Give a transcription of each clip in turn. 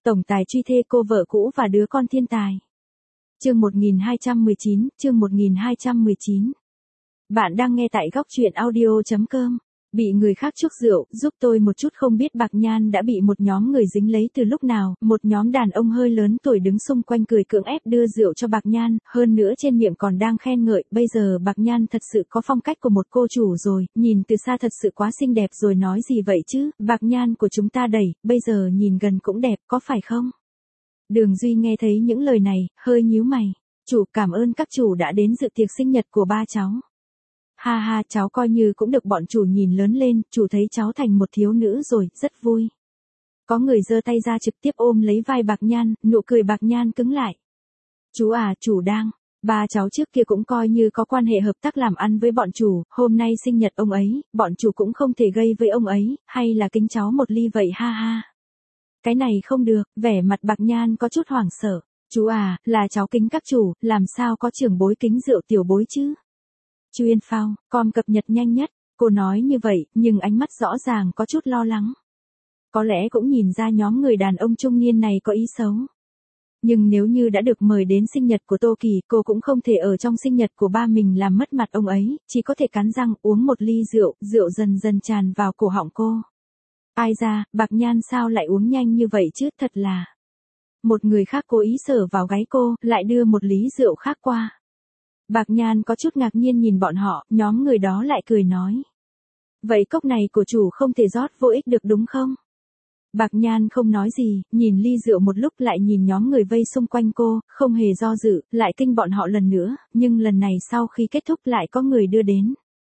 Tổng tài truy thê cô vợ cũ và đứa con thiên tài. Chương 1219. Bạn đang nghe tại góc truyện audio.com. Bị người khác chuốc rượu, giúp tôi một chút. Không biết Bạc Nhan đã bị một nhóm người dính lấy từ lúc nào. Một nhóm đàn ông hơi lớn tuổi đứng xung quanh cười cưỡng ép đưa rượu cho Bạc Nhan, hơn nữa trên miệng còn đang khen ngợi. Bây giờ Bạc Nhan thật sự có phong cách của một cô chủ rồi, nhìn từ xa thật sự quá xinh đẹp rồi. Nói gì vậy chứ, Bạc Nhan của chúng ta đẩy, bây giờ nhìn gần cũng đẹp, có phải không? Đường Duy nghe thấy những lời này, hơi nhíu mày. Chủ, cảm ơn các chủ đã đến dự tiệc sinh nhật của ba cháu. Ha ha, cháu coi như cũng được bọn chủ nhìn lớn lên, chủ thấy cháu thành một thiếu nữ rồi, rất vui. Có người giơ tay ra trực tiếp ôm lấy vai Bạc Nhan, nụ cười Bạc Nhan cứng lại. Chú à, chủ đang, ba cháu trước kia cũng coi như có quan hệ hợp tác làm ăn với bọn chủ, hôm nay sinh nhật ông ấy, bọn chủ cũng không thể gây với ông ấy, hay là kính cháu một ly vậy ha ha. Cái này không được, vẻ mặt Bạc Nhan có chút hoảng sợ. Chú à, là cháu kính các chủ, làm sao có trưởng bối kính rượu tiểu bối chứ? Chuyên phao, com cập nhật nhanh nhất, cô nói như vậy, nhưng ánh mắt rõ ràng có chút lo lắng. Có lẽ cũng nhìn ra nhóm người đàn ông trung niên này có ý xấu. Nhưng nếu như đã được mời đến sinh nhật của Tô Kỳ, cô cũng không thể ở trong sinh nhật của ba mình làm mất mặt ông ấy, chỉ có thể cắn răng uống một ly rượu, rượu dần dần tràn vào cổ họng cô. Ai ra, Bạc Nhan sao lại uống nhanh như vậy chứ, thật là. Một người khác cố ý sờ vào gáy cô, lại đưa một ly rượu khác qua. Bạc Nhan có chút ngạc nhiên nhìn bọn họ, nhóm người đó lại cười nói. Vậy cốc này của chủ không thể rót vô ích được đúng không? Bạc Nhan không nói gì, nhìn ly rượu một lúc lại nhìn nhóm người vây xung quanh cô, không hề do dự, lại kinh bọn họ lần nữa, nhưng lần này sau khi kết thúc lại có người đưa đến.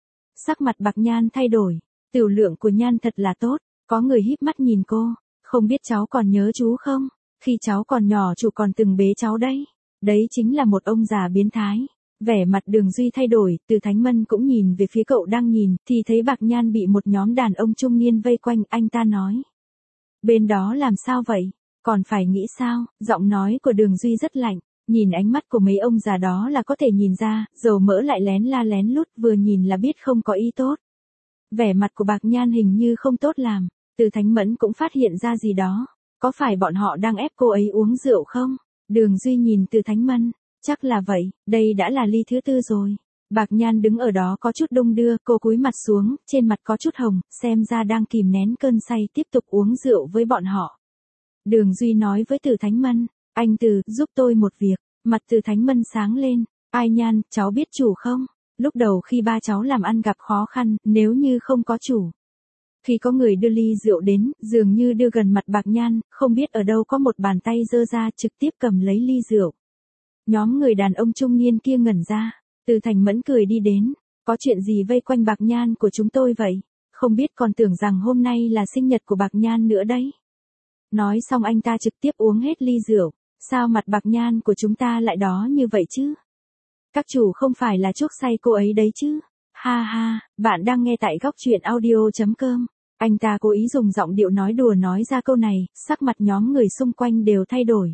Sắc mặt Bạc Nhan thay đổi, tiểu lượng của Nhan thật là tốt, có người híp mắt nhìn cô, không biết cháu còn nhớ chú không? Khi cháu còn nhỏ chủ còn từng bế cháu đấy. Đấy chính là một ông già biến thái. Vẻ mặt Đường Duy thay đổi, Từ Thánh Mân cũng nhìn về phía cậu đang nhìn, thì thấy Bạc Nhan bị một nhóm đàn ông trung niên vây quanh, anh ta nói. Bên đó làm sao vậy? Còn phải nghĩ sao? Giọng nói của Đường Duy rất lạnh, nhìn ánh mắt của mấy ông già đó là có thể nhìn ra, dầu mỡ lại lén la lén lút, vừa nhìn là biết không có ý tốt. Vẻ mặt của Bạc Nhan hình như không tốt làm, Từ Thánh Mẫn cũng phát hiện ra gì đó. Có phải bọn họ đang ép cô ấy uống rượu không? Đường Duy nhìn Từ Thánh Mân. Chắc là vậy, đây đã là ly thứ tư rồi. Bạc Nhan đứng ở đó có chút đung đưa, cô cúi mặt xuống, trên mặt có chút hồng, xem ra đang kìm nén cơn say tiếp tục uống rượu với bọn họ. Đường Duy nói với Từ Thánh Mân, anh Từ, giúp tôi một việc. Mặt Từ Thánh Mân sáng lên, ai Nhan, cháu biết chủ không? Lúc đầu khi ba cháu làm ăn gặp khó khăn, nếu như không có chủ. Khi có người đưa ly rượu đến, dường như đưa gần mặt Bạc Nhan, không biết ở đâu có một bàn tay giơ ra trực tiếp cầm lấy ly rượu. Nhóm người đàn ông trung niên kia ngẩn ra, Từ Thành Mẫn cười đi đến, có chuyện gì vây quanh Bạc Nhan của chúng tôi vậy? Không biết còn tưởng rằng hôm nay là sinh nhật của Bạc Nhan nữa đấy. Nói xong anh ta trực tiếp uống hết ly rượu, sao mặt Bạc Nhan của chúng ta lại đó như vậy chứ? Các chủ không phải là chuốc say cô ấy đấy chứ? Ha ha, bạn đang nghe tại góc truyện audio.com. Anh ta cố ý dùng giọng điệu nói đùa nói ra câu này, sắc mặt nhóm người xung quanh đều thay đổi.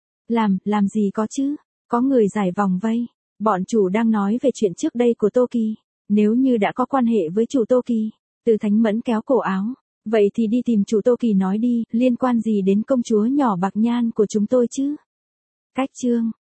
Làm gì có chứ? Có người giải vòng vây. Bọn chủ đang nói về chuyện trước đây của Tô Kỳ. Nếu như đã có quan hệ với chủ Tô Kỳ, Từ Thánh Mẫn kéo cổ áo. Vậy thì đi tìm chủ Tô Kỳ nói đi, liên quan gì đến công chúa nhỏ Bạc Nhan của chúng tôi chứ? Cách chương.